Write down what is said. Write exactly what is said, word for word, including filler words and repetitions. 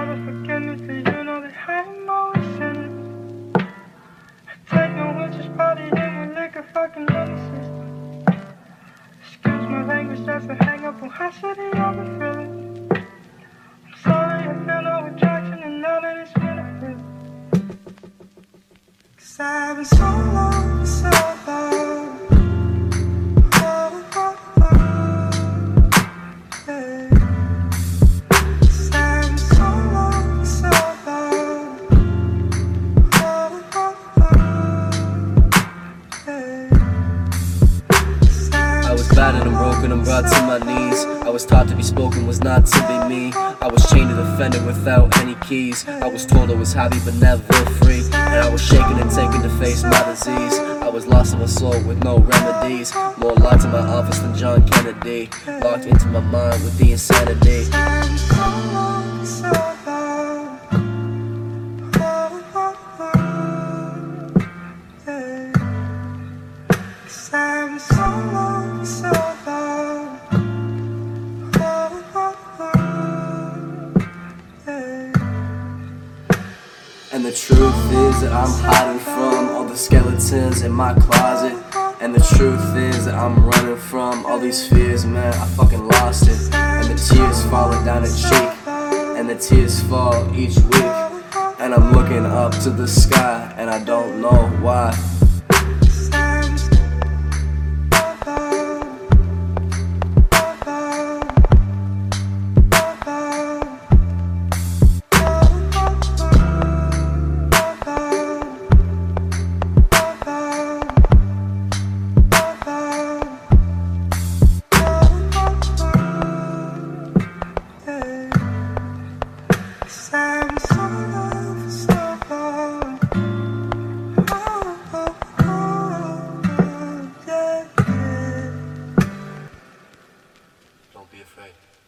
never forgiveness, do you know that I'm always sinning? I take no witches, body in with liquor, fucking nemesis. Excuse my language, that's a hang up on how shitty I've been feeling. I'm sorry, I feel no attraction, and now that it's been a feeling. Cause I've been so long, so long. I was battered and broken and brought to my knees. I was taught to be spoken was not to be me. I was chained to the fender without any keys. I was told I was happy but never free. And I was shaken and taken to face my disease. I was lost in my soul with no remedies. More locked in my office than John Kennedy. Locked into my mind with the insanity. And the truth is that I'm hiding from all the skeletons in my closet. And the truth is that I'm running from all these fears, man, I fucking lost it. And the tears falling down a cheek, and the tears fall each week. And I'm looking up to the sky, and I don't know why. Don't be afraid.